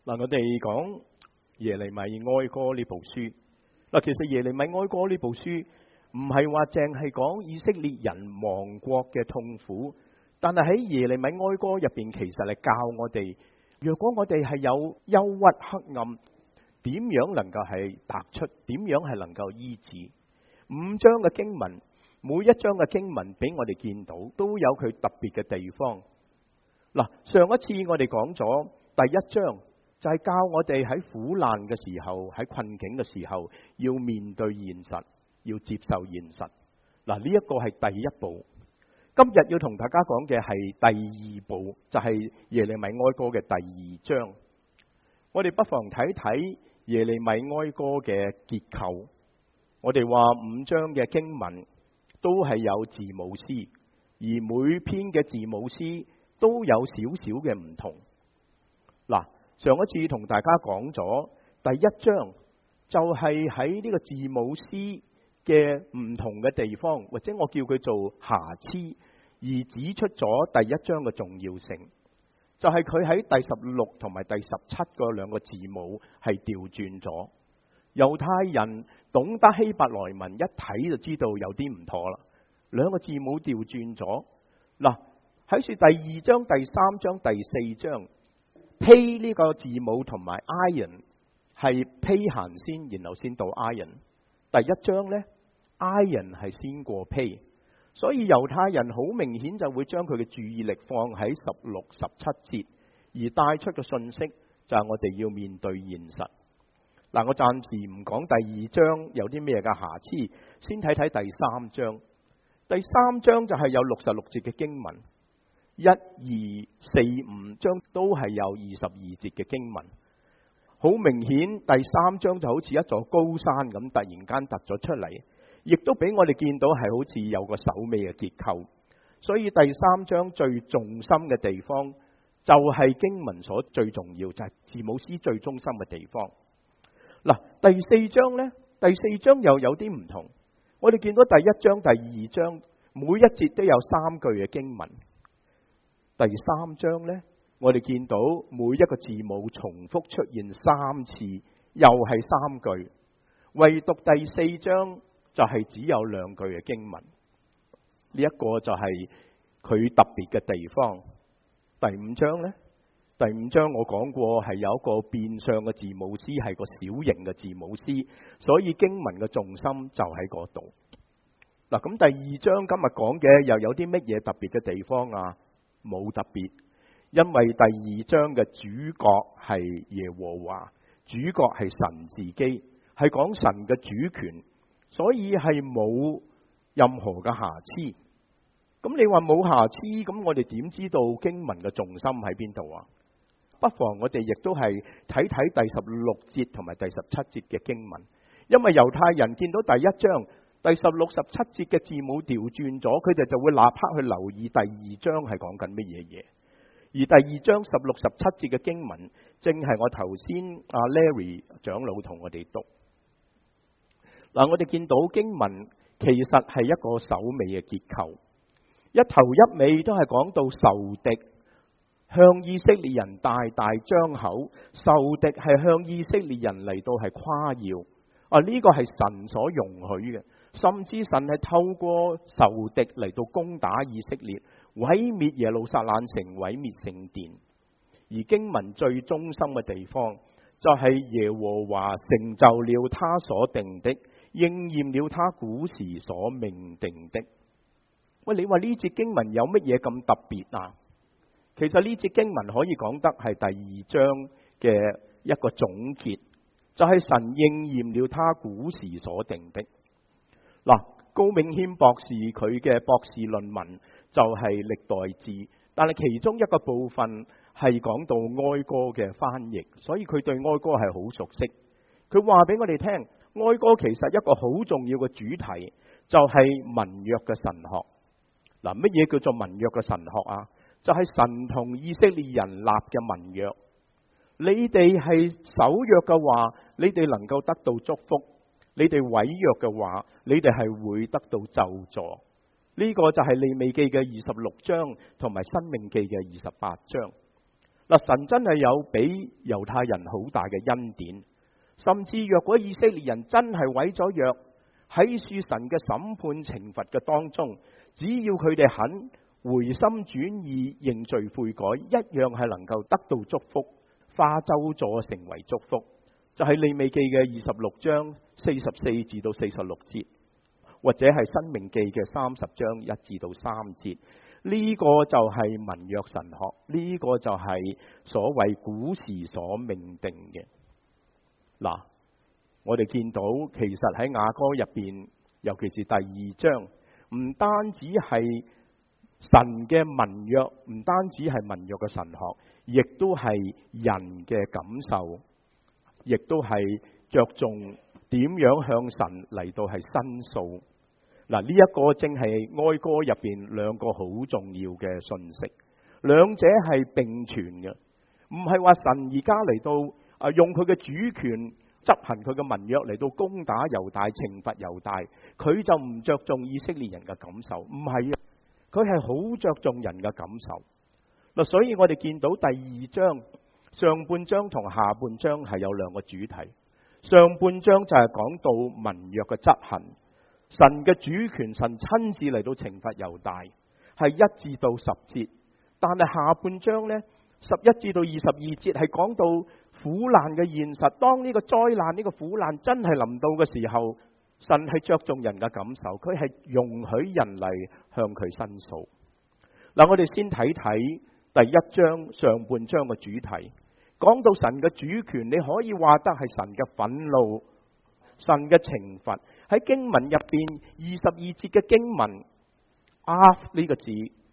嗱，我哋講耶利米哀歌呢部書。嗱，其實耶利米哀歌呢部書唔係話淨係講以色列人亡國嘅痛苦，但係喺耶利米哀歌入邊，其實係教我哋，若果我哋係有憂鬱黑暗，點樣能夠係突出？點樣係能夠醫治？5章嘅經文，每一章嘅經文俾我哋見到，都有佢特別嘅地方。嗱，上一次我哋講咗第1章，就係教我哋喺苦難嘅時候，喺困境嘅時候，要面對現實，要接受現實。嗱，呢一個係第一步。今日要同大家講嘅係第2步，就係耶利米哀歌嘅第2章。我哋不妨睇睇耶利米哀歌嘅結構。我哋話5章嘅經文都係有字母詩，而每篇嘅字母詩都有少少嘅唔同。嗱，上一次同大家講咗第1章，就係喺呢個字母詩嘅唔同嘅地方，或者我叫佢做瑕疵，而指出咗第1章嘅重要性。就係佢喺第16同埋第17嗰兩個字母係調轉咗。猶太人懂得希伯來文，一睇就知道有啲唔妥啦。兩個字母調轉咗。嗱，喺說第2章、第3章、第4章，披呢個字母同埋 iron 係披行先，然後先到 iron。第1章呢 iron 係先過披，所以猶太人好明顯就會將佢嘅注意力放喺16、17節，而帶出嘅信息就係我哋要面對現實。嗱，我暫時唔講第2章有啲咩嘅瑕疵，先睇睇第3章。第3章就係有66節嘅經文，1、2、4、5章都係有22節嘅經文。好明顯，第3章就好似一座高山咁，突然間突咗出嚟，亦都俾我哋見到係好似有個首尾嘅結構。所以第3章最重心嘅地方，就係經文所最重要，就係字母詩最中心嘅地方。嗱，第4章呢？第4章又有啲唔同。我哋見到第1章、第2章每一節都有3句嘅經文。第3章呢，我哋見到每一個字母重複出現3次，又係3句。唯獨第4章就係只有2句嘅經文。呢一個就係佢特別嘅地方。第5章呢？第5章我講過係有一個變相嘅字母詩，係個小型嘅字母詩，所以經文嘅重心就喺嗰度。嗱，咁第2章今日講嘅又有啲乜嘢特別嘅地方啊？冇特別，因為第2章嘅主角係耶和華，主角係神自己，係講神嘅主權，所以係冇任何嘅瑕疵。咁你話冇瑕疵，咁我哋點知道經文嘅重心喺邊度啊？不妨我哋亦都係睇睇第16節同埋第17節嘅經文，因為猶太人見到第1章第16、17節嘅字母調轉咗，佢哋就會立刻去留意第2章係講緊乜嘢嘢。而第2章16、17節嘅經文，正係我頭先阿 Larry 長老同我哋讀。嗱，我哋見到經文其實係一個首尾嘅結構，一頭一尾都係講到仇敵向以色列人大大張口，仇敵係向以色列人嚟到係誇耀。呢個係神所容許嘅，甚至神係透過仇敵嚟到攻打以色列，毀滅耶路撒冷城，毀滅聖殿。而經文最中心嘅地方，就係耶和華成就了他所定的，應驗了他古時所命定的。喂，你話呢節經文有乜嘢咁特別啊？其實呢節經文可以講得係第2章嘅一個總結，就係神應驗了他古時所定的。嗱，高銘謙博士佢嘅博士論文就係歷代志，但係其中一個部分係講到哀歌嘅翻譯，所以佢對哀歌係好熟悉。佢話俾我哋聽，哀歌其實一個好重要嘅主題就係盟約嘅神學。嗱，乜嘢叫做盟約嘅神學啊？就係神同以色列人立嘅盟約。你哋係守約嘅話，你哋能夠得到祝福；你哋違約嘅話，你哋係會得到咒詛。呢個就係利未記嘅26章同埋申命記嘅28章。 嗱，神真係有俾猶太人好大嘅恩典，甚至若果以色列人真係毀咗約，喺恕神嘅審判懲罰嘅當中，只要佢哋肯回心轉意認罪悔改，一樣係能夠得到祝福，化咒詛成為祝福。就係利未記嘅26章44至到46節，或者係申命記嘅30章1至到3節。呢個就係民約神學，呢個就係所謂古時所命定嘅。嗱，我哋見到其實喺雅歌入邊，尤其是第2章，唔單止係神嘅民約，唔單止係民約嘅神學，亦都係人嘅感受，亦都係着重點樣向神嚟到係申訴。嗱，呢一個正係哀歌入邊兩個好重要嘅信息，兩者係並存嘅，唔係話神而家嚟到用佢嘅主權執行佢嘅民約嚟到攻打猶大、懲罰猶大，佢就唔着重以色列人嘅感受，唔係啊，佢係好着重人嘅感受。嗱，所以我哋見到第2章上半章同下半章係有兩個主題，上半章就係講到民約嘅執行。神嘅主權，神親自嚟到懲罰猶大，係1至到10節。但係下半章呢，11至到22節係講到苦難嘅現實。當呢個災難、呢個苦難真係臨到嘅時候，神係着重人嘅感受，佢係容許人嚟向佢申訴。嗱，我哋先睇睇第1章上半章嘅主題，講到神嘅主權，你可以話得係神嘅憤怒、神嘅懲罰。喺經文入邊22節嘅經文 ，af 呢個字，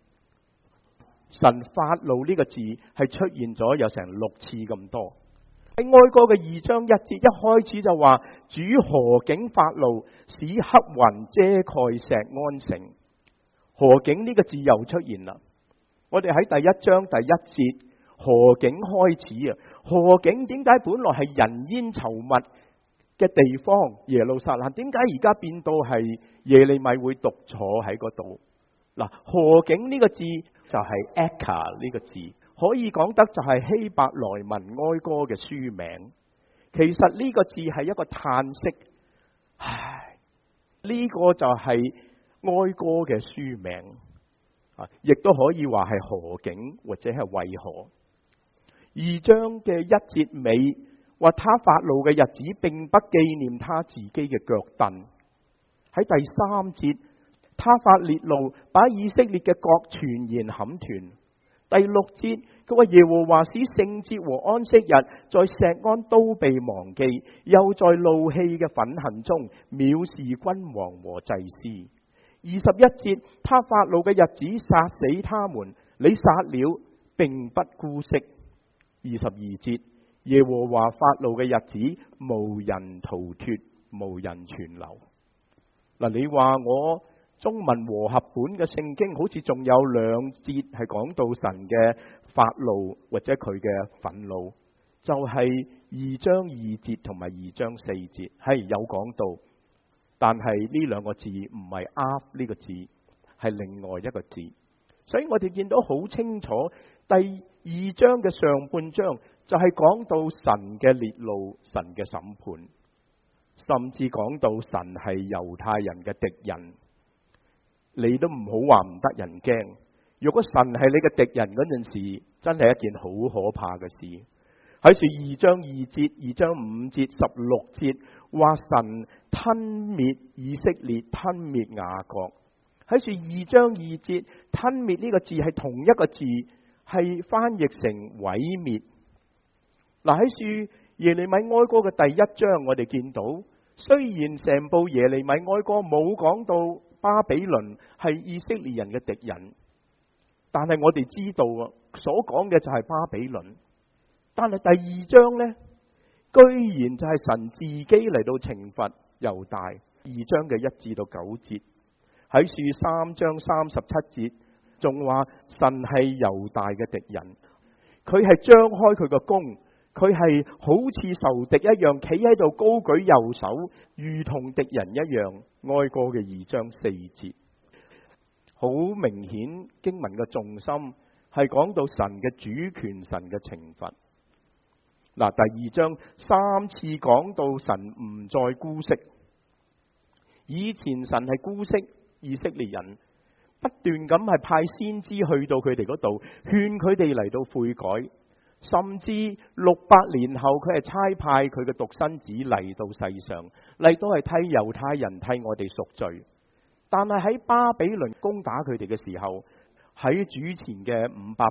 神發怒呢個字係出現咗有成6次咁多。喺哀歌嘅2章1節一開始就話，主何竟發怒，使黑雲遮蓋錫安城。何竟呢個字又出現啦。我哋喺第1章第1節何竟開始啊？何竟點解本來係人煙稠密嘅地方耶路撒冷，點解而家變到係耶利米會獨坐喺嗰度？嗱，何竟呢個字就係 Eka 呢個字，可以講得就係希伯來文哀歌嘅書名。其實呢個字係一個嘆息，唉，呢個就係哀歌嘅書名啊，亦都可以話係何竟或者係為何。2章嘅1節尾。話他發怒嘅日子，並不紀念他自己嘅腳凳。喺第3節，他發烈怒，把以色列嘅國全然砍斷。第6節，佢話耶和華使聖節和安息日在錫安都被忘記，又在怒氣嘅憤恨中藐視君王和祭司。21節，他發怒嘅日子，殺死他們，你殺了，並不姑息。22節。耶和華發怒嘅日子，無人逃脫，無人存留。嗱，你話我中文和合本嘅聖經好似仲有2節係講到神嘅發怒或者佢嘅憤怒，就係2章2節同埋2章4節係有講到，但係呢兩個字唔係 af 呢個字，係另外一個字。所以我哋見到好清楚，第2章嘅上半章就係講到神嘅烈怒、神嘅審判，甚至講到神係猶太人嘅敵人。你都唔好話唔得人驚。如果神係你嘅敵人嗰陣時，真係一件好可怕嘅事。喺說2章2節、2章5節、16節，話神吞滅以色列、吞滅雅各。喺說2章2節，吞滅呢個字係同一個字，係翻譯成毀滅。嗱，喺書耶利米哀歌嘅第1章，我哋見到雖然成部耶利米哀歌冇講到巴比倫係以色列人嘅敵人，但係我哋知道啊，所講嘅就係巴比倫。但係第2章呢，居然就係神自己嚟到懲罰猶大。2章嘅1至到9節，喺書3章37節仲話神係猶大嘅敵人，佢係張開佢個弓，佢係好似仇敵一樣，企喺度高舉右手，如同敵人一樣。哀歌嘅2章4節，好明顯經文嘅重心係講到神嘅主權、神嘅懲罰。嗱，第二章3次講到神唔再姑息。以前神係姑息以色列人，不斷咁係派先知去到佢哋嗰度，勸佢哋嚟到悔改。甚至600年後，佢係差派佢嘅獨生子嚟到世上，嚟到係替猶太人替我哋贖罪。但係喺巴比倫攻打佢哋嘅時候，喺主前嘅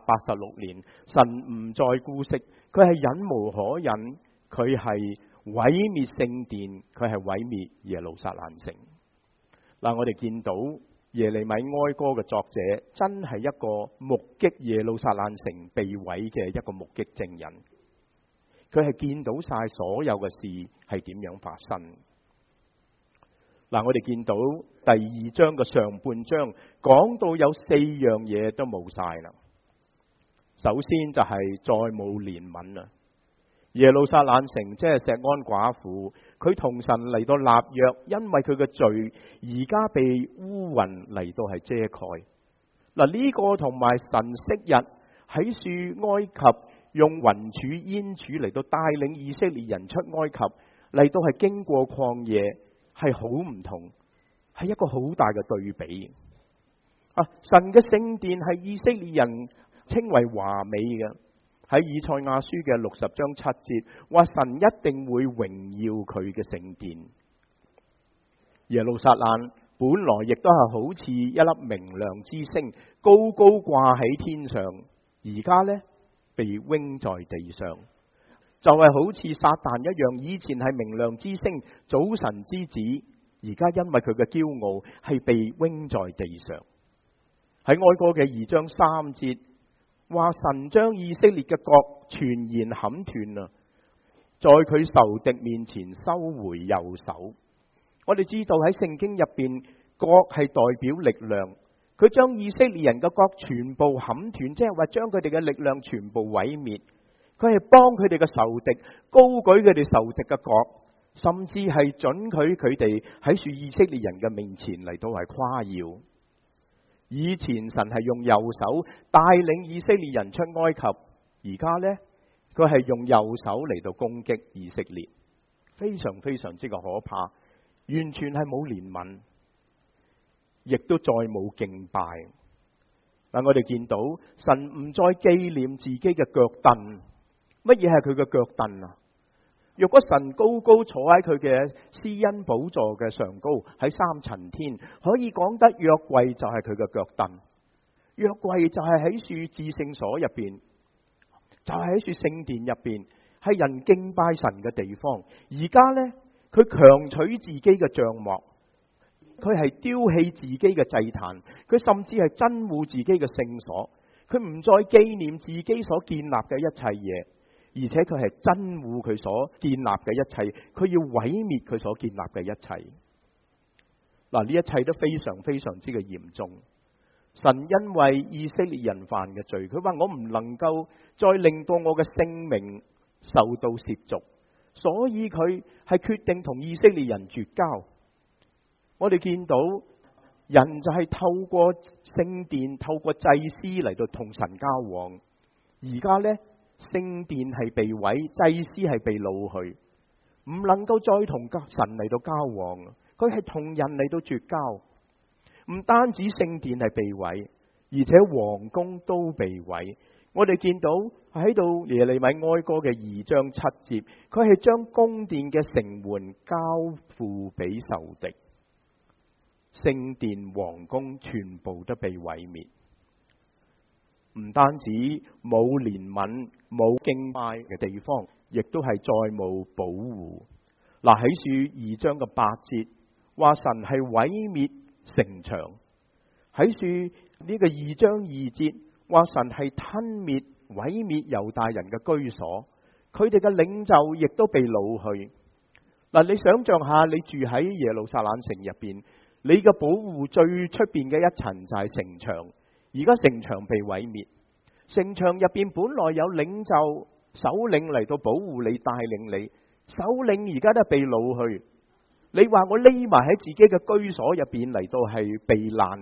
586年，神唔再姑息，佢係忍無可忍，佢係毀滅聖殿，佢係毀滅耶路撒冷城。嗱，我哋見到耶利米哀歌嘅作者真係一個目擊耶路撒冷城被毀嘅一個目擊證人，佢係見到晒所有嘅事係點樣發生。嗱，我哋見到第2章嘅上半章講到有4樣嘢都冇晒啦。首先就係再冇憐憫啦。耶路撒冷城即係錫安寡婦，佢同神嚟到立約，因為佢嘅罪而家被烏雲嚟到係遮蓋。嗱，呢個同埋神昔日喺樹埃及用雲柱煙柱嚟到帶領以色列人出埃及，嚟到係經過曠野，係好唔同，係一個好大嘅對比。神嘅聖殿係以色列人稱為華美嘅。喺以賽亞書嘅60章7節，話神一定會榮耀佢嘅聖殿。耶路撒冷本來亦都係好似一粒明亮之星，高高掛喺天上，而家呢，被扔在地上，就係好似撒旦一樣。以前係明亮之星，早晨之子，而家因為佢嘅驕傲，係被扔在地上。喺哀歌嘅2章3節。話神將以色列嘅角全然砍斷啦，在佢仇敵面前收回右手。我哋知道喺聖經入邊，角係代表力量，佢將以色列人嘅角全部砍斷，即係話將佢哋嘅力量全部毀滅。佢係幫佢哋嘅仇敵，高舉佢哋仇敵嘅角，甚至係准許佢哋喺住以色列人嘅面前嚟到係誇耀。以前神係用右手帶領以色列人出埃及，而家呢，佢係用右手嚟到攻擊以色列，非常非常之嘅可怕，完全係冇憐憫，亦都再冇敬拜。嗱，我哋見到神唔再紀念自己嘅腳凳。乜嘢係佢嘅腳凳啊？若果神高高坐喺佢嘅施恩寶座嘅上高，喺3層天，可以講得約櫃就係佢嘅腳凳。約櫃就係喺處至聖所入邊，就係喺處聖殿入邊，係人敬拜神嘅地方。而家呢，佢強取自己嘅帳幕，佢係丟棄自己嘅祭壇，佢甚至係憎惡自己嘅聖所，佢唔再紀念自己所建立嘅一切嘢。而且佢係憎惡佢所建立嘅一切，佢要毀滅佢所建立嘅一切。嗱，呢一切都非常非常之嘅嚴重。神因為以色列人犯嘅罪，佢話我唔能夠再令到我嘅性命受到褻瀆，所以佢係決定同以色列人絕交。我哋見到人就係透過聖殿、透過祭司嚟到同神交往，而家呢，聖殿係被毀，祭司係被擄去，唔能夠再同神嚟到交往。佢係同人嚟到絕交。唔單止聖殿係被毀，而且皇宮都被毀。我哋見到喺度耶利米哀歌嘅2章7節，佢係將宮殿嘅城門交付俾仇敵，聖殿皇宮全部都被毀滅。唔單止冇憐憫、冇敬拜嘅地方，亦都係再冇保護。嗱，喺書2章嘅8節，話神係毀滅城牆。喺書呢個2章2節，話神係吞滅、毀滅猶大人嘅居所，佢哋嘅領袖亦都被擄去。嗱，你想象下，你住喺耶路撒冷城入邊，你嘅保護最出邊嘅一層就係城牆。而家城牆被毀滅，城牆入邊本來有領袖、首領嚟到保護你、帶領你，首領而家都係被擄去。你話我匿埋喺自己嘅居所入邊嚟到係避難，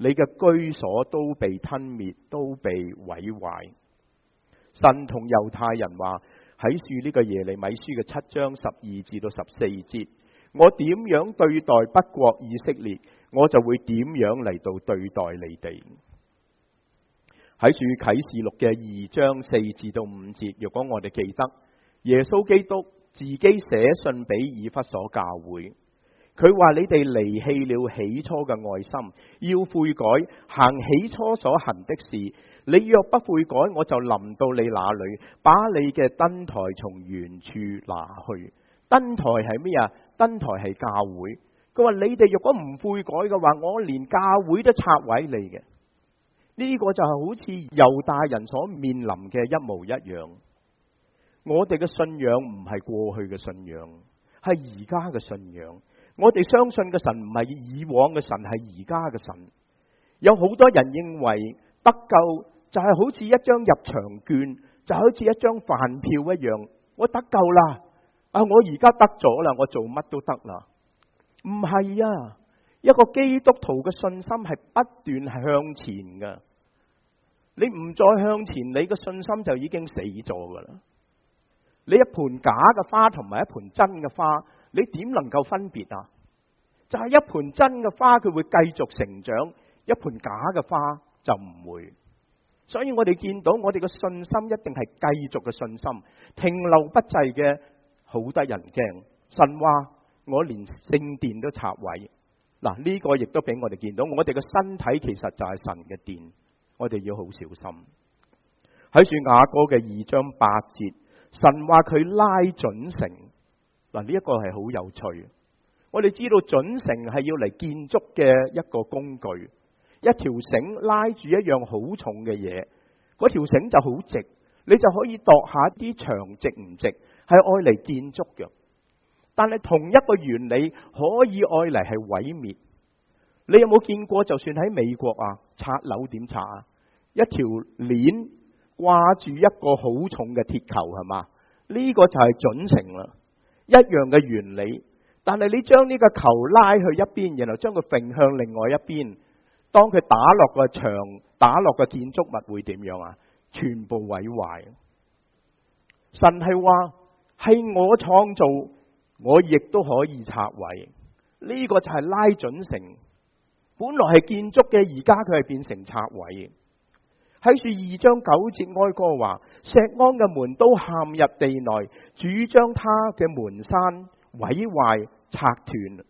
你嘅居所都被吞滅，都被毀壞。神同猶太人話喺書呢個耶利米書嘅7章12至到14節，我點樣對待北國以色列，我就會點樣嚟到對待你哋。喺書啟示錄嘅2章4至到5節，若果我哋記得，耶穌基督自己寫信俾以弗所教會，佢話你哋離棄了起初嘅愛心，要悔改，行起初所行的事。你若不悔改，我就臨到你那裏，把你嘅燈台從原處拿去。燈台係咩啊？燈台係教會。佢話你哋若果唔悔改嘅話，我連教會都拆毀你嘅。呢個就係好似猶大人所面臨嘅一模一樣。我哋嘅信仰唔係過去嘅信仰，係而家嘅信仰。我哋相信嘅神唔係以往嘅神，係而家嘅神。有好多人認為得救就係好似一張入場券，就好似一張飯票一樣，我得救啦，我而家得咗啦，我做乜都得啦。唔係啊，一個基督徒嘅信心係不斷向前噶。你唔再向前，你嘅信心就已經死咗噶啦。你一盆假嘅花同埋一盆真嘅花，你點能夠分別啊？就係一盆真嘅花，佢會繼續成長；一盆假嘅花就唔會。所以我哋見到我哋嘅信心一定係繼續嘅信心，停留不滯嘅，好得人驚。神話我連聖殿都拆毀，嗱，呢個亦都俾我哋見到，我哋嘅身體其實就係神嘅殿，我哋要好小心。喺書雅歌嘅2章8節，神話佢拉準繩，嗱，呢一個係好有趣。我哋知道準繩係要嚟建築嘅一個工具，一條繩拉住一樣好重嘅嘢，嗰條繩就好直，你就可以度下啲牆直唔直，係愛嚟建築嘅。但係同一個原理可以愛嚟係毀滅。你有冇見過？就算喺美國啊，拆樓點拆啊？一條鏈掛住一個好重嘅鐵球，係嘛？呢個就係準繩啦，一樣嘅原理。但係你將呢個球拉去一邊，然後將佢揈向另外一邊，當佢打落個牆、打落個建築物會點樣啊？全部毀壞。神係話係我創造，我亦都可以拆毀。呢個就係拉準繩，本來係建築嘅，而家佢係變成拆毀。喺書2章9節哀歌話：錫安嘅門都陷入地內，主將他嘅門閂毀壞拆斷。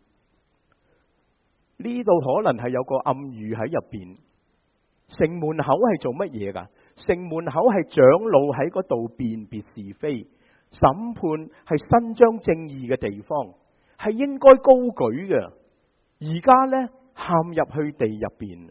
呢度可能係有個暗喻喺入邊。城門口係做乜嘢噶？城門口係長老喺嗰度辨別是非，審判係伸張正義嘅地方，係應該高舉嘅。而家呢，陷入去地入邊。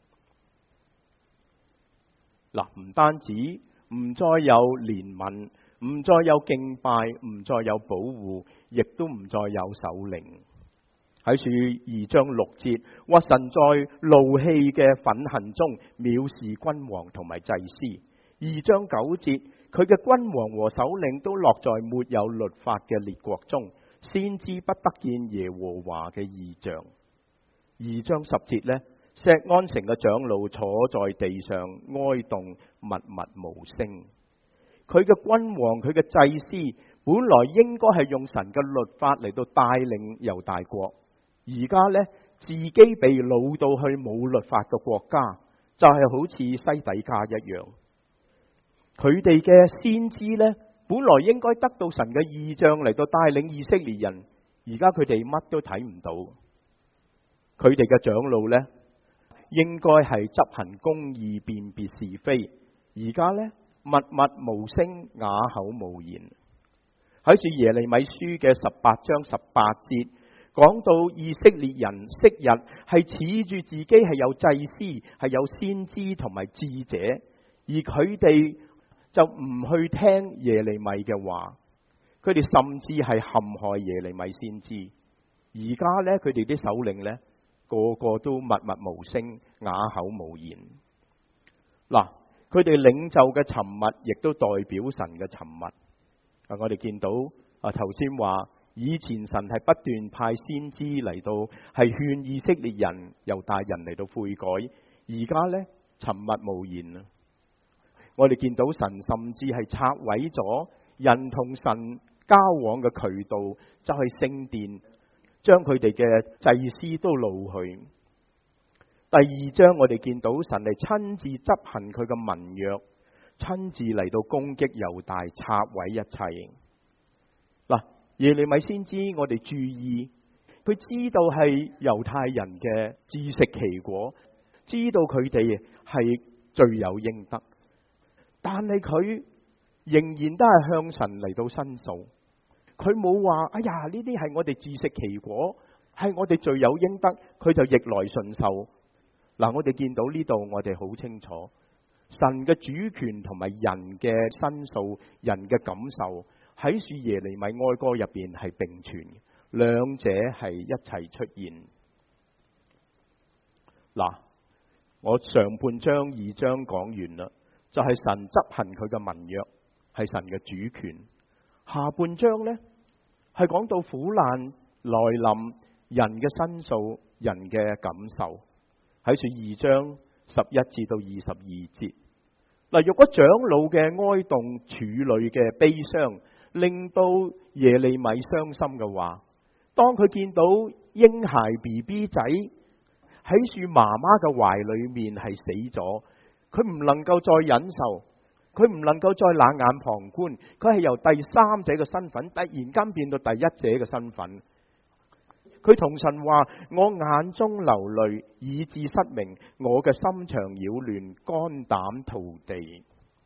嗱，唔單止唔再有憐憫，唔再有敬拜，唔再有保護，亦都唔再有首領。喺書2章6節，話神在怒氣嘅憤恨中藐視君王同埋祭司。2章9節，佢嘅君王和首領都落在沒有律法嘅列國中，先知不得見耶和華嘅異象。2章10節呢，錫安城嘅長老坐在地上哀慟，默默無聲。佢嘅君王，佢嘅祭司，本來應該係用神嘅律法嚟到帶領猶大國，而家呢，自己被擄到去冇律法嘅國家，就係好似西底家一樣。佢哋嘅先知呢，本來應該得到神嘅異象嚟到帶領以色列人，而家佢哋乜都睇唔到。佢哋嘅長老呢，應該係執行公義、辨別是非，而家呢，默默無聲，啞口無言。喺住耶利米書嘅18章18節，講到以色列人昔日係恃住自己係有祭司、係有先知同埋智者，而佢哋就唔去聽耶利米嘅話，佢哋甚至係陷害耶利米先知。而家呢，佢哋啲首領呢，個個都默默無聲，啞口無言。嗱，佢哋領袖嘅沉默，亦都代表神嘅沉默。我哋見到頭先話以前神係不斷派先知嚟到係勸以色列人、猶大人嚟到悔改，而家呢，沉默無言啦。我哋見到神甚至係拆毀咗人同神交往嘅渠道，就係聖殿，將佢哋嘅祭司都擄去。第二章我哋見到神係親自執行佢嘅盟約，親自嚟到攻擊猶大，拆毀一切。嗱，耶利米先知，我哋注意，佢知道係猶太人嘅自食其果，知道佢哋係罪有應得，但係佢仍然都係向神嚟到申訴。佢冇話哎呀，呢啲係我哋自食其果，係我哋罪有應得，佢就逆來順受。嗱，我哋見到呢度，我哋好清楚，神嘅主權同埋人嘅申訴、人嘅感受喺書耶利米哀歌入邊係並存，兩者係一齊出現。嗱，我上半章2章講完啦，就係神執行佢嘅盟約，係神嘅主權。下半章呢，係講到苦難來臨，人嘅申訴、人嘅感受。喺書2章11至到22節。嗱，若果長老嘅哀慟、處女嘅悲傷，令到耶利米傷心嘅話，當佢見到嬰孩 BB 仔喺樹媽媽嘅懷裏面係死咗，佢唔能夠再忍受，佢唔能夠再冷眼旁觀，佢係由第三者嘅身份突然間變到第一者嘅身份。佢同神話：我眼中流淚，以致失明，我嘅心腸擾亂，肝膽塗地。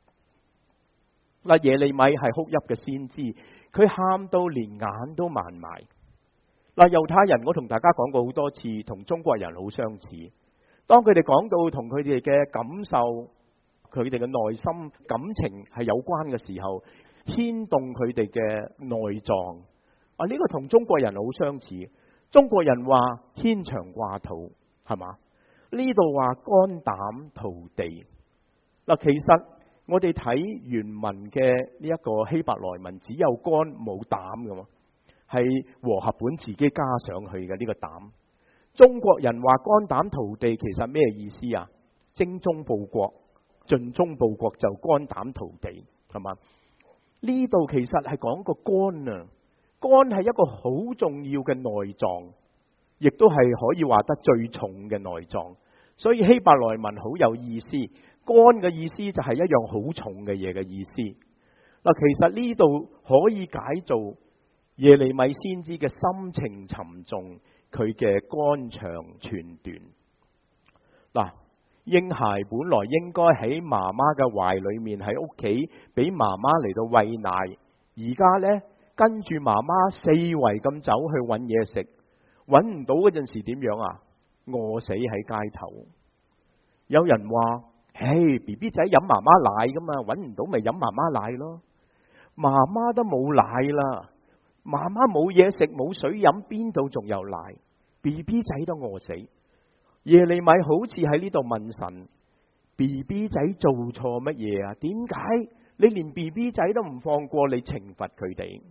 嗱，耶利米係哭泣嘅先知，佢喊到連眼都盲埋。嗱，猶太人我同大家講過好多次，同中國人好相似。當佢哋講到同佢哋嘅感受、佢哋嘅內心感情係有關嘅時候，牽動佢哋嘅內臟。啊，呢個同中國人好相似。中國人話牽腸掛肚，係嘛？呢度話肝膽塗地。嗱，其實我哋睇原文嘅呢一個希伯來文，只有肝冇膽㗎嘛，係和合本自己加上去嘅呢個膽。中國人話肝膽塗地，其實咩意思啊？精忠報國，盡忠報國就肝膽塗地，係嘛？呢度其實係講個肝啊。肝係一個好重要嘅內臟，亦都係可以話得最重嘅內臟，所以希伯來文好有意思。肝嘅意思就係一樣好重嘅嘢嘅意思。嗱，其實呢度可以解做耶利米先知嘅心情沉重，佢嘅肝腸寸斷。嗱，嬰孩本來應該喺媽媽嘅懷裏面，喺屋企俾媽媽嚟到餵奶，而家呢，跟住媽媽四圍咁走去揾嘢食，揾唔到嗰陣時點樣啊？餓死喺街頭。有人話：嘿，BB 仔飲媽媽奶噶嘛，揾唔到咪飲媽媽奶咯。媽媽都冇奶啦，媽媽冇嘢食冇水飲，邊度仲有奶？ BB 仔都餓死。耶利米好似喺呢度問神： BB 仔做錯乜嘢啊？點解你連 BB 仔都唔放過，你懲罰佢哋？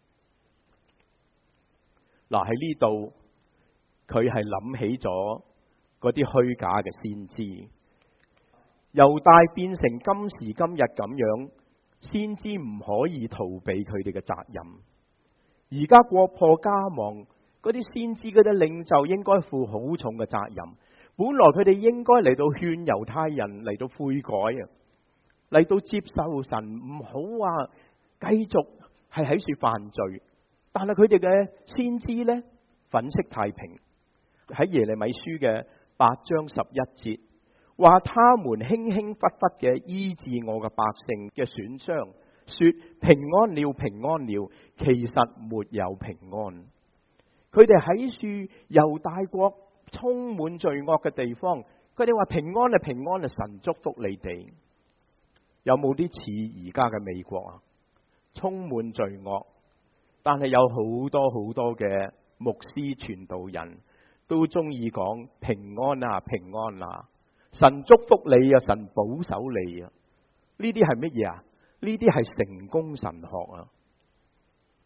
嗱，喺呢度佢係諗起咗嗰啲虛假嘅先知，猶大變成今時今日咁樣，先知唔可以逃避佢哋嘅責任。而家國破家亡，嗰啲先知嗰啲領袖應該負好重嘅責任。本來佢哋應該嚟到勸猶太人嚟到悔改啊，嚟到接受神，唔好話繼續係喺處犯罪。但係佢哋嘅先知呢，粉飾太平。喺耶利米書嘅8章11節話，他們輕輕忽忽嘅醫治我嘅百姓嘅損傷，說平安了，平安了，其實沒有平安。佢哋喺處猶大國充滿罪惡嘅地方，佢哋話平安啊，平安啊，神祝福你哋。有冇啲似而家嘅美國啊？充滿罪惡，但係有好多好多嘅牧師傳道人都中意講平安啊，平安啊，神祝福你啊，神保守你啊。呢啲係乜嘢啊？呢啲係成功神學啊！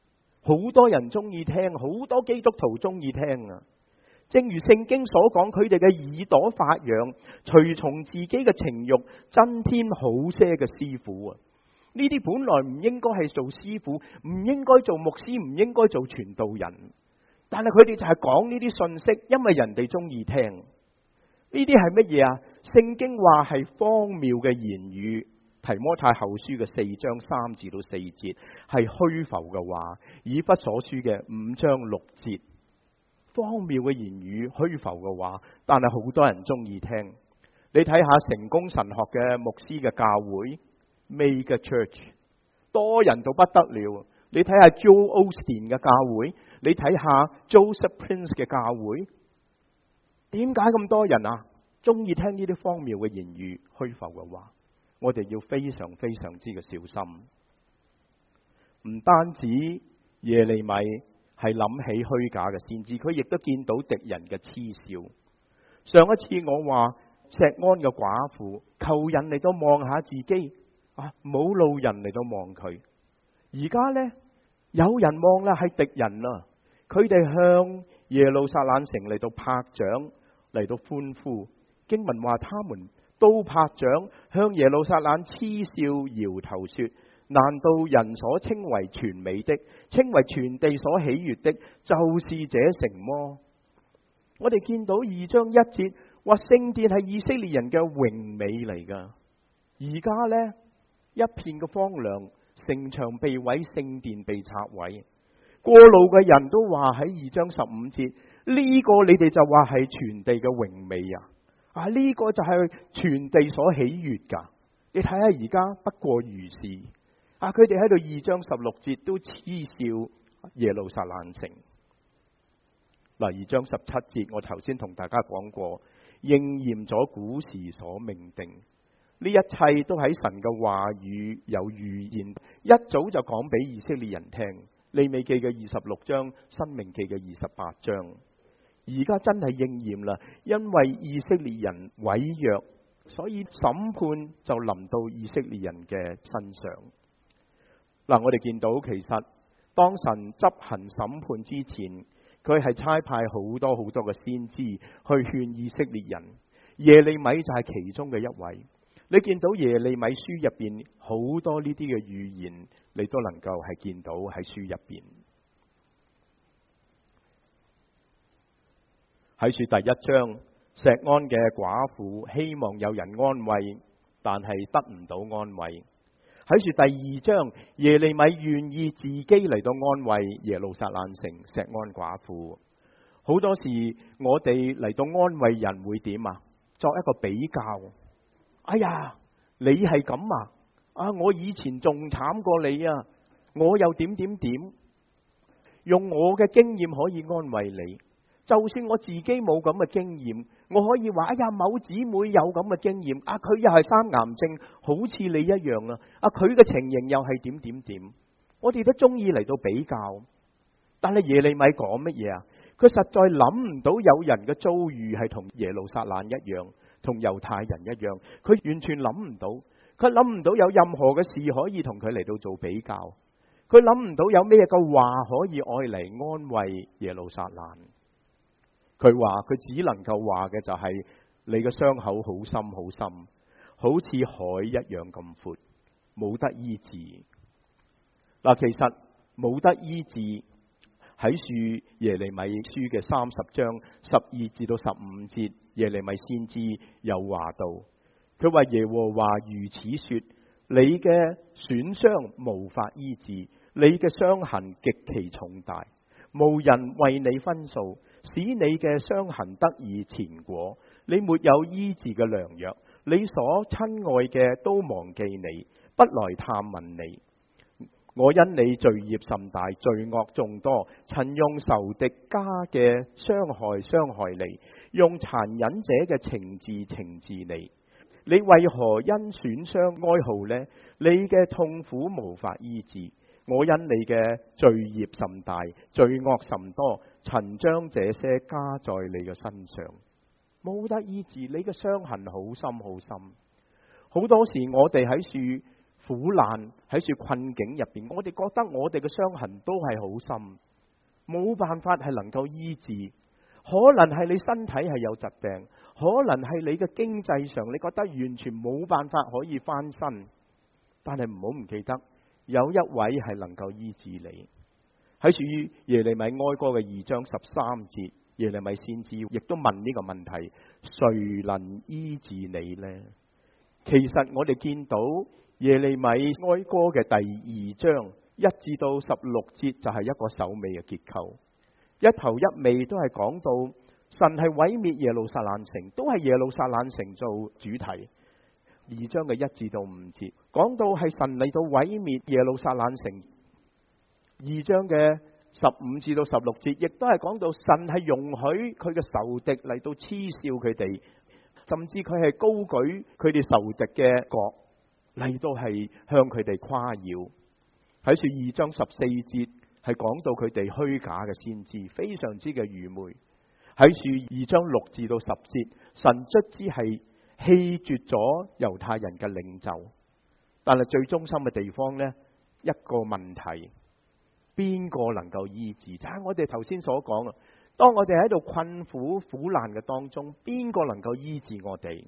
好多人中意聽，好多基督徒中意聽啊。正如聖經所講，佢哋嘅耳朵發癢，隨從自己嘅情慾，增添好些嘅師傅啊！呢啲本來唔應該係做師傅，唔應該做牧師，唔應該做傳道人，但係佢哋就係講呢啲信息，因為人哋中意聽。呢啲係乜嘢啊？聖經話係荒謬嘅言語，提摩太後書嘅4章3至到4節係虛浮嘅話，以弗所書嘅5章6節。荒謬嘅言語，虛浮嘅話，但係好多人中意聽。你睇下成功神學嘅牧師嘅教會 Mega Church， 多人到不得了。你睇下 Joel Osteen 嘅教會，你睇下 Joseph Prince 嘅教會，點解咁多人啊中意聽呢啲荒謬嘅言語、虛浮嘅話？我哋要非常非常之嘅小心。唔單止耶利米係諗起虛假嘅先知，佢亦都見到敵人嘅嗤笑。上一次我話錫安嘅寡婦，求人嚟到望下自己啊，冇路人嚟到望佢。而家呢，有人望啦，係敵人啊！佢哋向耶路撒冷城嚟到拍掌，嚟到歡呼。經文話，他們都拍掌，向耶路撒冷嗤笑，搖頭說：難道人所稱為全美的，稱為全地所喜悅的，就是這城麼？我哋見到2章1節話聖殿係以色列人嘅榮美嚟噶，而家呢，一片嘅荒涼，城牆被毀，聖殿被拆毀。過路嘅人都話喺2章15節呢個你哋就話係全地嘅榮美啊！啊，呢個就係全地所喜悅噶。你睇下而家不過如是。啊！佢哋喺度2章16節都嗤笑耶路撒冷城。嗱，2章17節我頭先同大家講過，應驗咗古時所命定。呢一切都喺神嘅話語有預言，一早就講俾以色列人聽。利未記嘅26章，申命記嘅28章，而家真係應驗啦。因為以色列人違約，所以審判就臨到以色列人嘅身上。嗱，我哋見到其實當神執行審判之前，佢係差派好多好多嘅先知去勸以色列人。耶利米就係其中嘅一位。你見到耶利米書入邊好多呢啲嘅預言，你都能夠係見到喺書入邊。喺書第1章，錫安嘅寡婦希望有人安慰，但係得唔到安慰。喺住第2章，耶利米願意自己嚟到安慰耶路撒冷城錫安寡婦。好多時我哋嚟到安慰人會點啊？作一個比較。哎呀，你係咁啊？啊，我以前仲慘過你啊！我又點點點，用我嘅經驗可以安慰你。就算我自己冇咁嘅經驗，我可以話：哎呀，某姊妹有咁嘅經驗，啊，佢又係生癌症，好似你一樣啊！啊，佢嘅情形又係點點點。我哋都中意嚟到比較，但係耶利米講乜嘢啊？佢實在諗唔到有人嘅遭遇係同耶路撒冷一樣，同猶太人一樣。佢完全諗唔到，佢諗唔到有任何嘅事可以同佢嚟到做比較。佢諗唔到有咩嘅話可以愛嚟安慰耶路撒冷。佢話佢只能夠話嘅就係你嘅傷口好深好深，好似海一樣咁闊，冇得醫治。嗱，其實冇得醫治喺書耶利米書嘅30章12至到15節，耶利米先知有話到，佢話耶和華如此說：你嘅損傷無法醫治，你嘅傷痕極其重大，無人為你分數，使你嘅傷痕得以前果。你沒有醫治嘅良藥，你所親愛嘅都忘記你，不來探問你。我因你罪孽甚大，罪惡眾多，曾用仇敵家嘅傷害你，用殘忍者嘅懲治你。你為何因損傷哀號呢？你嘅痛苦無法醫治。我因你嘅罪孽甚大，罪惡甚多，曾將這些加在你嘅身上，冇得醫治。你嘅傷痕好深好深。好多時我哋喺樹苦難，喺處困境入邊，我哋覺得我哋嘅傷痕都係好深，冇辦法係能夠醫治。可能係你身體係有疾病，可能係你嘅經濟上你覺得完全冇辦法可以翻身，但係唔好唔記得有一位係能夠醫治你。喺處於耶利米哀歌嘅2章13節，耶利米先知亦都問呢個問題：誰能醫治你呢？其實我哋見到耶利米哀歌嘅第2章1至到16節就係一個首尾嘅結構，一頭一尾都係講到神係毀滅耶路撒冷城，都係耶路撒冷城做主題。2章嘅1至到5節講到係神嚟到毀滅耶路撒冷城。2章嘅15至到16節亦都係講到神係容許佢嘅仇敵嚟到嗤笑佢哋，甚至佢係高舉佢哋仇敵嘅角嚟到係向佢哋誇耀。喺處2章14節係講到佢哋虛假嘅先知，非常之嘅愚昧。喺處2章6至到10節，神卒之係棄絕咗猶太人嘅領袖。但係最中心嘅地方呢，一個問題，邊個能夠醫治？就係我哋頭先所講啊，當我哋喺度困苦苦難嘅當中，邊個能夠醫治我哋？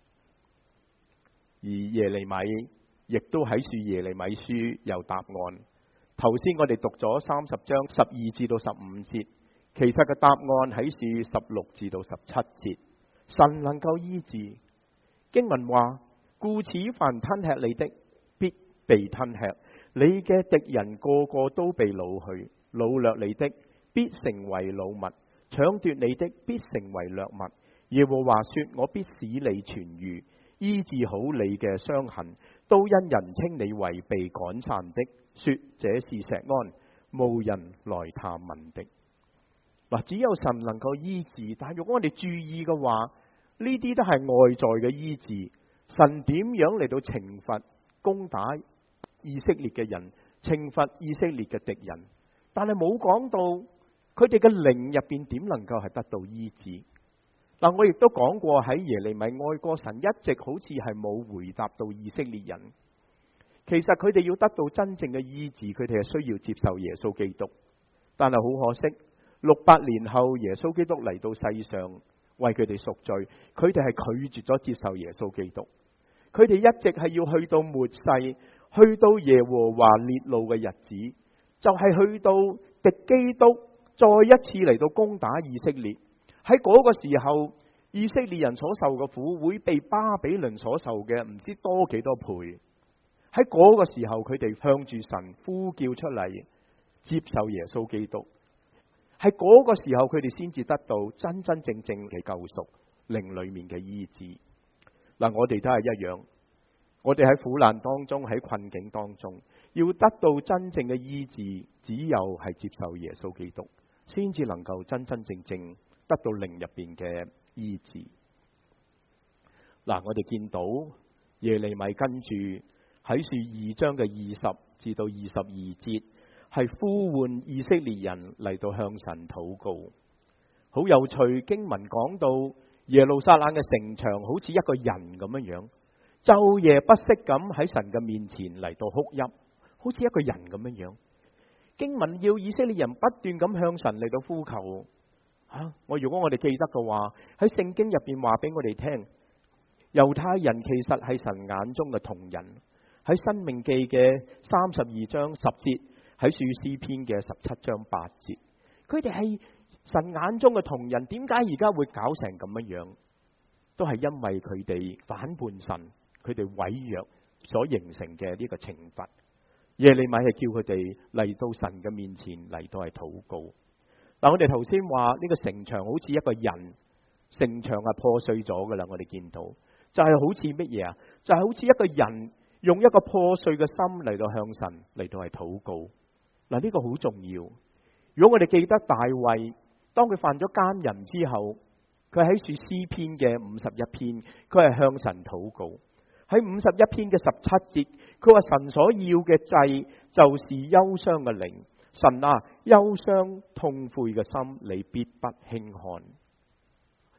而耶利米亦都喺處耶利米書有答案。頭先我哋讀咗30章12至到15節，其實嘅答案喺處16至到17節。神能夠醫治。經文話：故此凡吞吃你的，必被吞吃；你嘅敵人個個都被擄去，擄掠你的，必成為擄物；搶奪你的，必成為掠物。耶和華說：我必使你痊愈，醫治好你嘅傷痕，都因人稱你為被趕散的，說這是錫安，無人來探問的。嗱，只有神能夠醫治，但係如果我哋注意嘅話，呢啲都係外在嘅醫治。神點樣嚟到懲罰攻打以色列嘅人，懲罰以色列嘅敵人？但係冇講到佢哋嘅靈入邊點能夠係得到醫治。嗱，我亦都講過喺耶利米哀歌，神一直好似係冇回答到以色列人。其實佢哋要得到真正嘅醫治，佢哋係需要接受耶穌基督。但係好可惜，600年後耶穌基督嚟到世上為佢哋贖罪，佢哋係拒絕咗接受耶穌基督。佢哋一直係要去到末世，去到耶和華烈怒嘅日子，就係去到敵基督再一次嚟到攻打以色列。喺嗰個時候，以色列人所受嘅苦會被巴比倫所受嘅唔知多幾多倍。喺嗰個時候，佢哋向住神呼叫出嚟，接受耶穌基督。喺嗰個時候，佢哋先至得到真真正正嘅救贖，靈裏面嘅醫治。嗱，我哋都係一樣，我哋喺苦難當中，喺困境當中，要得到真正嘅醫治，只有係接受耶穌基督，先至能夠真真正正得到靈入邊嘅醫治。嗱，我哋見到耶利米跟住喺處2章嘅20至到22節，係呼喚以色列人嚟到向神禱告。好有趣，經文講到耶路撒冷嘅城牆好似一個人咁樣樣，晝夜不息咁喺神嘅面前嚟到哭泣，好似一個人咁樣樣。經文要以色列人不斷咁向神嚟到呼求。如果我哋記得嘅話，喺聖經入邊話俾我哋聽，猶太人其實係神眼中嘅瞳人。喺申命記嘅32章10節，喺詩篇嘅17章8節，佢哋係神眼中嘅瞳人。點解而家會搞成咁樣樣？都係因為佢哋反叛神，佢哋毀約所形成嘅呢個懲罰。耶利米係叫佢哋嚟到神嘅面前嚟到係禱告。嗱，我哋頭先話呢個城牆好似一個人，城牆係破碎咗噶啦。我哋見到就係好似乜嘢啊？就係好似一個人用一個破碎嘅心嚟到向神嚟到係禱告。嗱，呢個好重要。如果我哋記得大衛當佢犯咗奸淫之後，佢喺處詩篇嘅51篇，佢係向神禱告。喺51篇嘅17節，佢話神所要嘅祭就是憂傷嘅靈。神啊，憂傷痛悔嘅心，你必不輕看。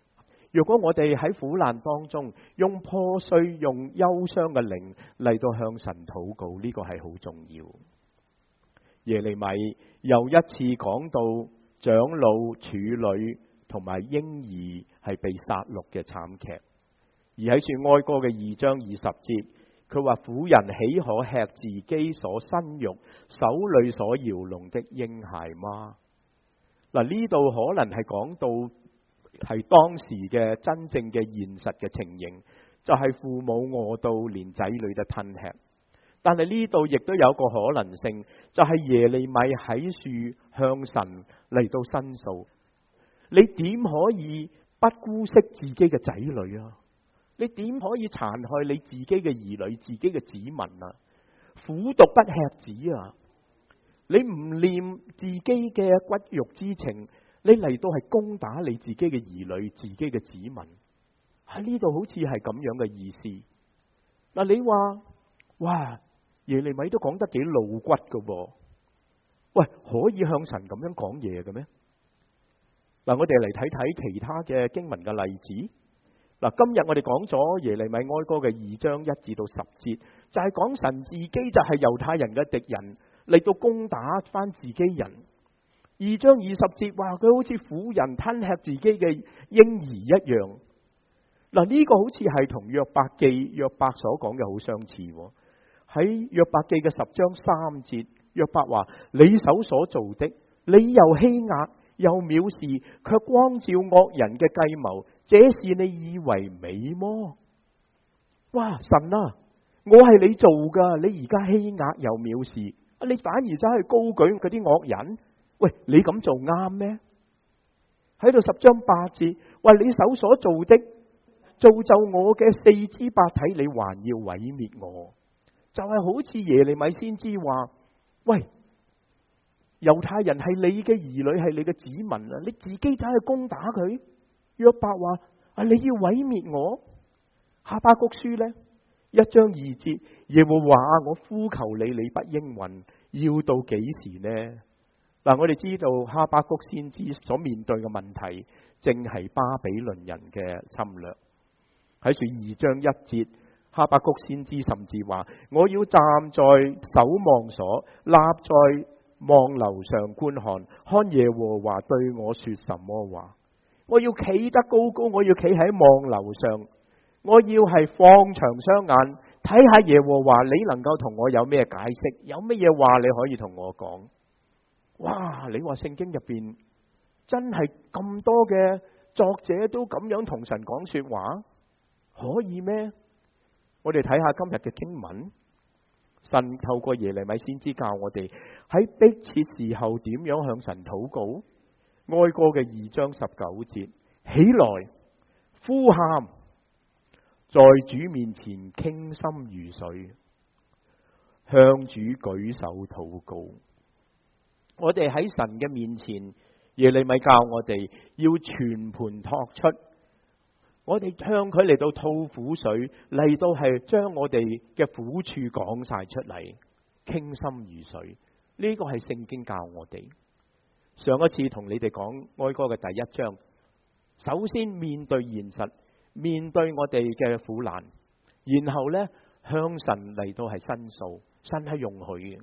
如果我哋喺苦難當中用破碎、用憂傷嘅靈嚟到向神禱告，呢個係好重要。耶利米又一次講到長老、處女同埋嬰兒係被殺戮嘅慘劇。而喺說哀歌嘅2章20節，佢話婦人豈可吃自己所生育、手裏所搖弄的嬰孩嗎？嗱，呢度可能係講到係當時嘅真正嘅現實嘅情形，就係父母餓到連仔女都吞吃。但係呢度亦都有個可能性，就係耶利米喺樹向神嚟到申訴。你點可以不顧惜自己嘅仔女啊？你點可以殘害你自己嘅兒女、自己嘅子民啊？苦毒不吃子啊！你唔念自己嘅骨肉之情，你嚟到係攻打你自己嘅兒女、自己嘅子民。喺呢度好似係咁樣嘅意思。嗱，你話哇，耶利米都講得幾露骨噶噃？喂，可以向神咁樣講嘢嘅咩？嗱，我哋嚟睇睇其他嘅經文嘅例子。嗱，今日我哋講咗耶利米哀歌嘅2章1至到10節，就係講神自己就係猶太人嘅敵人，嚟到攻打翻自己人。2章20節話佢好似婦人吞吃自己嘅嬰兒一樣。嗱，呢個好似係同約伯記約伯所講嘅好相似。喺約伯記嘅10章3節，約伯話：你手所做的，你又欺壓又藐視，卻光照惡人嘅計謀，這是你以為美麼？哇！神啊，我係你做噶，你而家欺壓又藐視，你反而走去高舉嗰啲惡人。喂，你咁做啱咩？喺度10章8節，話你手所做的，造就我嘅4肢8體，你還要毀滅我。就係好似耶利米先知話：喂，猶太人係你嘅兒女，係你嘅子民啊！你自己走去攻打佢。約伯話：你要毀滅我。哈巴谷書呢1章2節，耶和華我呼求你，你不應允，要到幾時呢？嗱，我哋知道哈巴谷先知所面對嘅問題，正係巴比倫人嘅侵略。喺2章1節，哈巴谷先知甚至話：我要站在守望所，立在望樓上觀看，看耶和華對我說什麼話。我要企得高高，我要企喺望樓上，我要係放長雙眼，睇下耶和華你能夠同我有咩解釋，有乜嘢話你可以同我講。哇！你話聖經入邊真係咁多嘅作者都咁樣同神講說話，可以咩？我哋睇下今日嘅經文，神透過耶利米先知教我哋喺迫切時候點樣向神禱告。哀歌嘅2章19節，起來呼喊，在主面前傾心如水，向主舉手禱告。我哋喺神嘅面前，耶利米教我哋要全盤托出，我哋向佢嚟到吐苦水，嚟到係將我哋嘅苦處講晒出嚟，傾心如水。呢個係聖經教我哋。上一次同你哋講哀歌嘅第1章，首先面對現實，面對我哋嘅苦難，然後呢向神嚟到係申訴，神係容許嘅。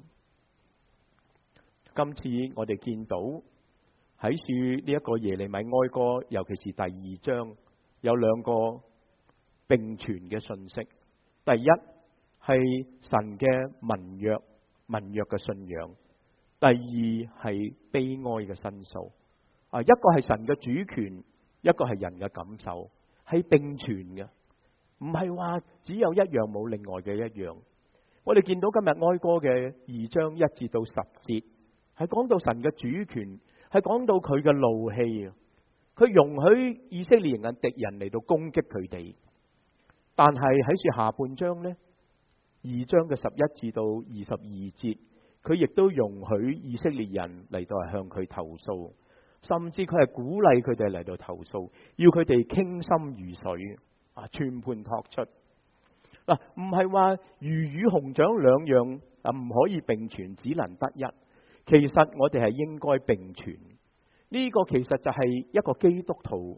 今次我哋見到喺書呢一個耶利米哀歌，尤其是第2章，有2個並存嘅信息。第一係神嘅盟約嘅信仰；第二係悲哀嘅申訴。一個係神嘅主權，一個係人嘅感受，係並存嘅，唔係話只有一樣冇另外嘅一樣。我哋見到今日哀歌嘅2章1至到10節。係講到神嘅主權，係講到佢嘅怒氣啊！佢容許以色列人嘅敵人嚟到攻擊佢哋，但係喺說下半章呢2章嘅11至到22節，佢亦都容許以色列人嚟到係向佢投訴，甚至佢係鼓勵佢哋嚟到投訴，要佢哋傾心如水啊，全盤托出。嗱，唔係話魚與熊掌兩樣啊，唔可以並存，只能得一。其實我哋係應該並存，呢個其實就係一個基督徒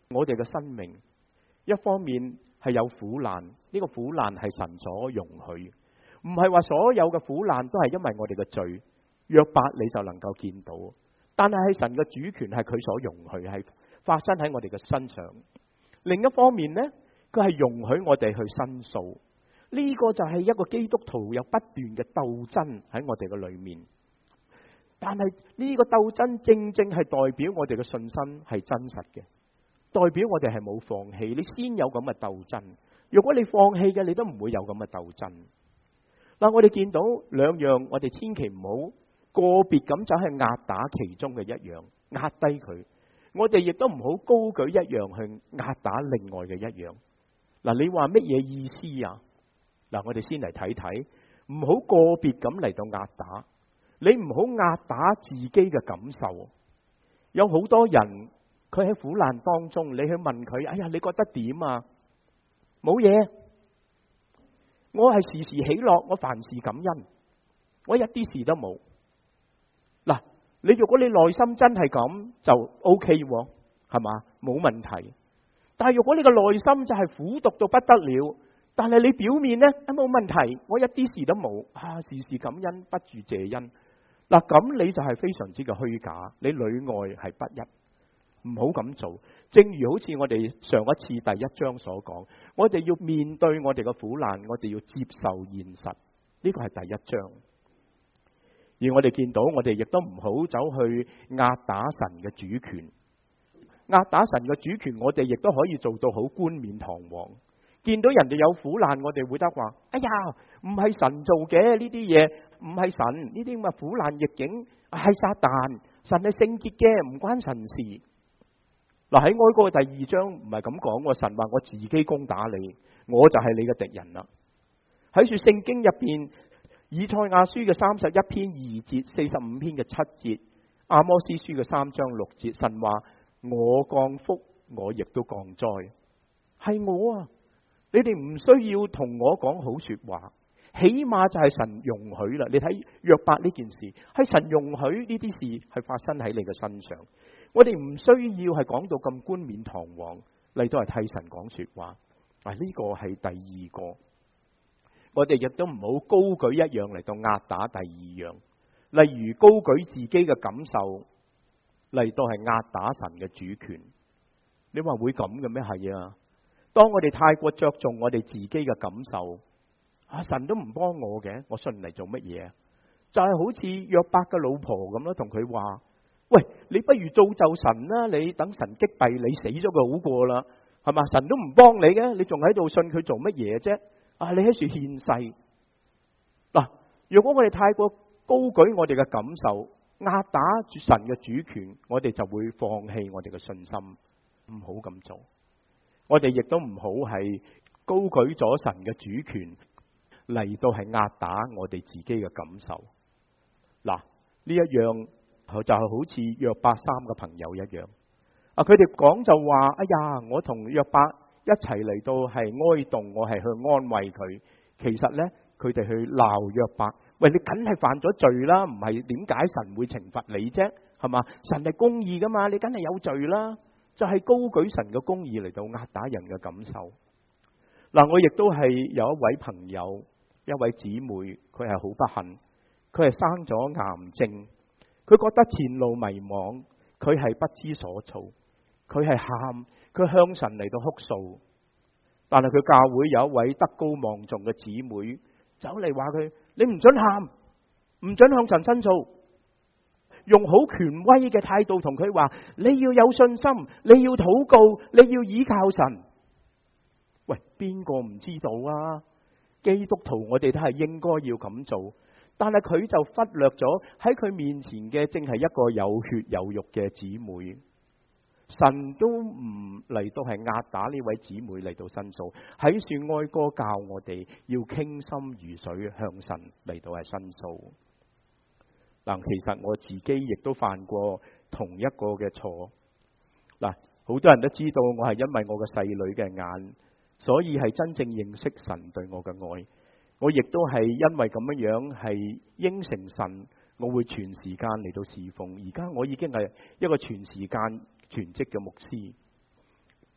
我哋嘅生命，一方面係有苦難，呢個苦難係神所容許，唔係話所有嘅苦難都係因為我哋嘅罪，約伯你就能夠見到。但係神嘅主權係佢所容許，係發生喺我哋嘅身上。另一方面呢，佢係容許我哋去申訴，呢個就係一個基督徒有不斷嘅鬥爭喺我哋嘅裏面。但係呢個鬥爭正正係代表我哋嘅信心係真實嘅，代表我哋係冇放棄。你先有咁嘅鬥爭，如果你放棄嘅，你都唔會有咁嘅鬥爭。嗱，我哋見到兩樣，我哋千祈唔好個別咁走去壓打其中嘅一樣，壓低佢。我哋亦都唔好高舉一樣去壓打另外嘅一樣。嗱，你話乜嘢意思啊？嗱，我哋先嚟睇睇，唔好個別咁嚟到壓打。你唔好壓打自己嘅感受。有好多人佢喺苦難當中，你去問佢，哎呀，你覺得點啊？冇嘢，我係時時喜樂，我凡事感恩，我一啲事都冇。嗱，如果你內心真係咁就 OK 喎，係嘛？冇問題。但係如果你個內心就係苦毒到不得了，但係你表面呢，冇問題，我一啲事都冇，時時感恩，不住謝恩。嗱，咁你就係非常之嘅虛假，你裏外係不一，唔好咁做。正如好似我哋上一次第一章所講，我哋要面對我哋嘅苦難，我哋要接受現實，呢個係第一章。而我哋見到，我哋亦都唔好走去壓打神嘅主權，壓打神嘅主權，我哋亦都可以做到好冠冕堂皇。見到人哋有苦難，我哋會得話：哎呀，唔係神做嘅呢啲嘢，唔係神呢啲咁嘅苦難逆境，係撒旦，神係聖潔嘅，唔關神事。嗱，喺哀歌嘅第二章唔係咁講，神話我自己攻打你，我就係你嘅敵人啦。喺說聖經入邊，以賽亞書嘅31篇2節、45篇嘅7節、阿摩司書嘅3章6節，神話我降福，我亦都降災，係我啊！你哋唔需要同我講好說話，起碼就係神容許啦。你睇約伯呢件事，係神容許呢啲事係發生喺你嘅身上。我哋唔需要係講到咁冠冕堂皇嚟到係替神講說話。呢個係第二個，我哋亦都唔好高舉一樣嚟到壓打第二樣，例如高舉自己嘅感受嚟到係壓打神嘅主權。你話會咁嘅咩？係啊。當我哋太過着重我哋自己嘅感受，神都唔幫我嘅，我信嚟做乜嘢？就係好似約伯嘅老婆咁咯，同佢話：喂，你不如造就神啦，你等神擊斃你，死咗佢好過啦，係嘛？神都唔幫你嘅，你仲喺度信佢做乜嘢啫？你喺處獻世。嗱，如果我哋太過高舉我哋嘅感受，壓打住神嘅主權，我哋就會放棄我哋嘅信心，唔好咁做。我哋亦都唔好係高舉咗神嘅主權嚟到係壓打我哋自己嘅感受。嗱，呢一樣就係好似約伯3個朋友一樣。佢哋講就話：哎呀，我同約伯一齊嚟到係哀慟，我係去安慰佢。其實呢，佢哋去鬧約伯。喂，你梗係犯咗罪啦，唔係點解神會懲罰你啫？係嘛？神係公義噶嘛，你梗係有罪啦。就係高舉神嘅公義嚟到壓打人嘅感受。嗱，我亦都係有一位朋友，一位姊妹，佢係好不幸，佢係生咗癌症，佢覺得前路迷茫，佢係不知所措，佢係喊，佢向神嚟到哭訴。但係佢教會有一位德高望重嘅姊妹走嚟話佢：你唔准喊，唔准向神申訴。用好權威嘅態度同佢話：你要有信心，你要禱告，你要依靠神。喂，邊個唔知道啊？基督徒我哋都係應該要咁做，但係佢就忽略咗喺佢面前嘅正係一個有血有肉嘅姊妹。神都唔嚟到係壓打呢位姊妹嚟到申訴。喺算哀歌教我哋要傾心如水向神嚟到係申訴。嗱，其實我自己亦都犯過同一個嘅錯。嗱，好多人都知道我係因為我嘅細女嘅眼，所以係真正認識神對我嘅愛。我亦都係因為咁樣樣係應承神，我會全時間嚟到侍奉。而家我已經係一個全時間全職嘅牧師。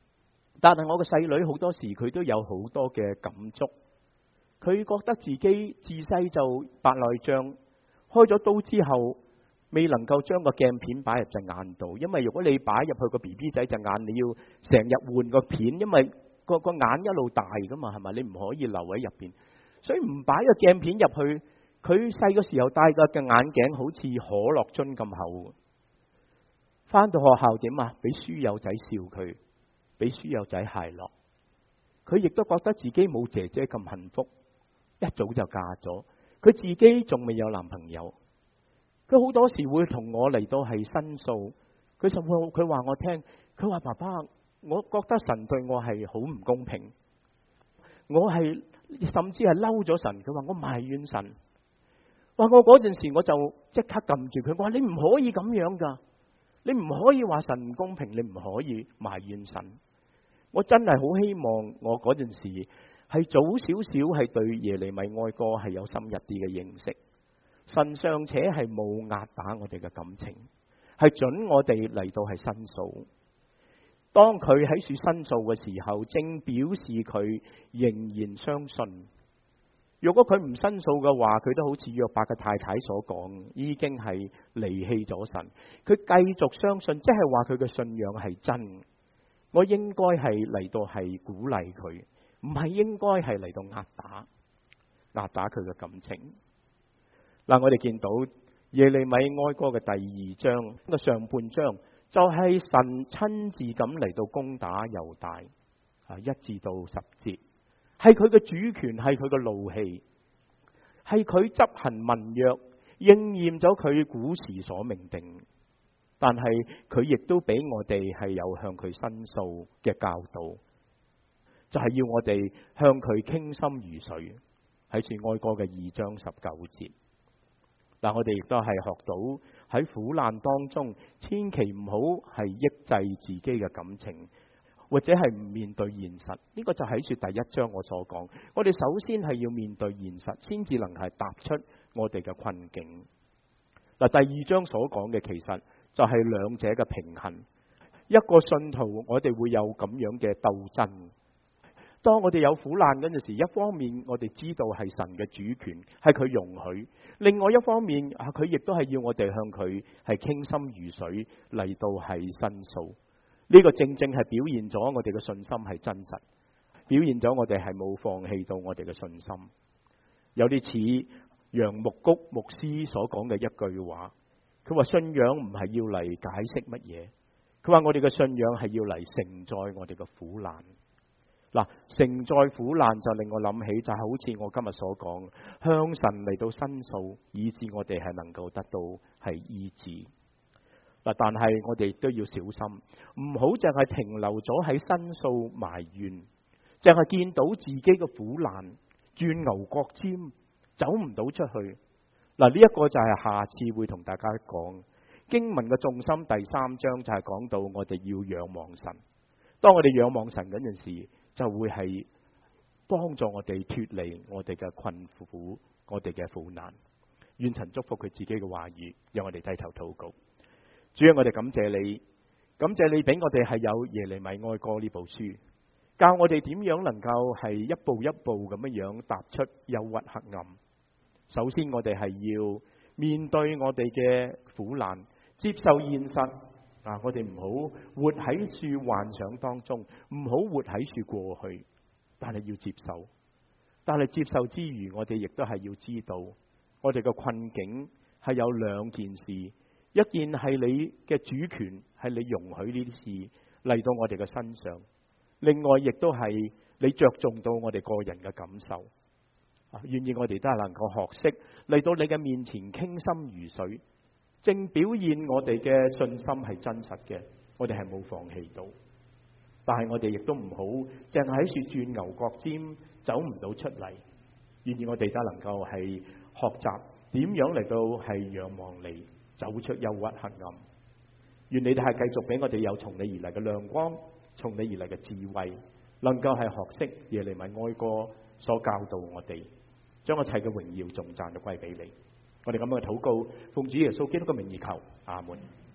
但係我個細女好多時佢都有好多嘅感觸，佢覺得自己自細就白內障，開咗刀之後未能夠將個鏡片擺入隻眼度，因為如果你擺入去個 BB 仔隻眼，你要成日換個片，因為個眼一路大噶嘛，係咪？你唔可以留喺入邊，所以唔擺個鏡片入去。佢細個時候戴個嘅眼鏡好似可樂樽咁厚，翻到學校點啊？俾書友仔笑佢，俾書友仔奚落。佢亦都覺得自己冇姐姐咁幸福，一早就嫁咗，佢自己仲未有男朋友。佢好多時會同我嚟到係申訴，佢話我聽，佢話爸爸，我覺得神對我係好唔公平，我係甚至係嬲咗神。佢話我埋怨神，話我嗰陣時我就即刻撳住佢，我話你唔可以咁樣噶，你唔可以話神唔公平，你唔可以埋怨神。我真係好希望我嗰陣時係早少少係對耶利米哀歌係有深入啲嘅認識。神尚且係冇壓打我哋嘅感情，係准我哋嚟到係申訴。當佢喺處申訴嘅時候，正表示佢仍然相信。如果佢唔申訴嘅話，佢都好似約伯嘅太太所講，已經係離棄咗神。佢繼續相信，即係話佢嘅信仰係真。我應該係嚟到係鼓勵佢，唔係應該係嚟到壓打佢嘅感情。嗱，我哋見到耶利米哀歌嘅第2章嘅上半章，就係神親自咁嚟到攻打猶大，1至到10節，係佢嘅主權，係佢嘅怒氣，係佢執行盟約，應驗咗佢古時所命定。但係佢亦都俾我哋係有向佢申訴嘅教導，就係要我哋向佢傾心如水，喺住哀歌嘅2章19節。但我哋亦都係學到喺苦難當中，千祈唔好係抑制自己嘅感情，或者係唔面對現實。呢個就喺住第1章我所講，我哋首先係要面對現實，先至能係踏出我哋嘅困境。嗱，第2章所講嘅其實就係兩者嘅平衡。一個信徒我哋會有咁樣嘅鬥爭。當我哋有苦難嗰陣時，一方面我哋知道係神嘅主權，係佢容許；另外一方面佢亦都係要我哋向佢係傾心如水嚟到係申訴。呢個正正係表現咗我哋嘅信心係真實，表現咗我哋係冇放棄到我哋嘅信心。有啲似楊牧谷牧師所講嘅一句話，佢話信仰唔係要嚟解釋乜嘢，佢話我哋嘅信仰係要嚟承載我哋嘅苦難。嗱，承載苦難就令我諗起，就係好似我今日所講，向神嚟到申訴，以致我哋係能夠得到係醫治。嗱，但係我哋亦都要小心，唔好淨係停留咗喺申訴埋怨，淨係見到自己嘅苦難，轉牛角尖，走唔到出去。嗱，呢一個就係下次會同大家講經文嘅重心。第3章就係講到我哋要仰望神。當我哋仰望神嗰陣時，就會係幫助我哋脫離我哋嘅困苦，我哋嘅苦難。願神祝福佢自己嘅話語，讓我哋低頭禱告。主啊，我哋感謝你，感謝你俾我哋係有耶利米哀歌呢部書，教我哋點樣能夠係一步一步咁樣踏出憂鬱黑暗。首先我哋係要面對我哋嘅苦難，接受現實。我哋唔好活喺處幻想當中，唔好活喺處過去，但係要接受。但係接受之餘，我哋亦都係要知道，我哋嘅困境係有2件事，一件係你嘅主權，係你容許呢啲事嚟到我哋嘅身上；另外亦都係你着重到我哋個人嘅感受。願意我哋都係能夠學識嚟到你嘅面前傾心如水。正表現我哋嘅信心係真實嘅，我哋係冇放棄到，但係我哋亦都唔好淨係喺處轉牛角尖，走唔到出嚟。願意我哋都能夠係學習點樣嚟到係仰望你，走出憂鬱黑暗。願你哋係繼續俾我哋有從你而嚟嘅亮光，從你而嚟嘅智慧，能夠係學識耶利米哀歌所教導我哋，將一切嘅榮耀頌讚都歸俾你。我哋咁樣嘅禱告，奉主耶穌基督嘅名而求，阿門。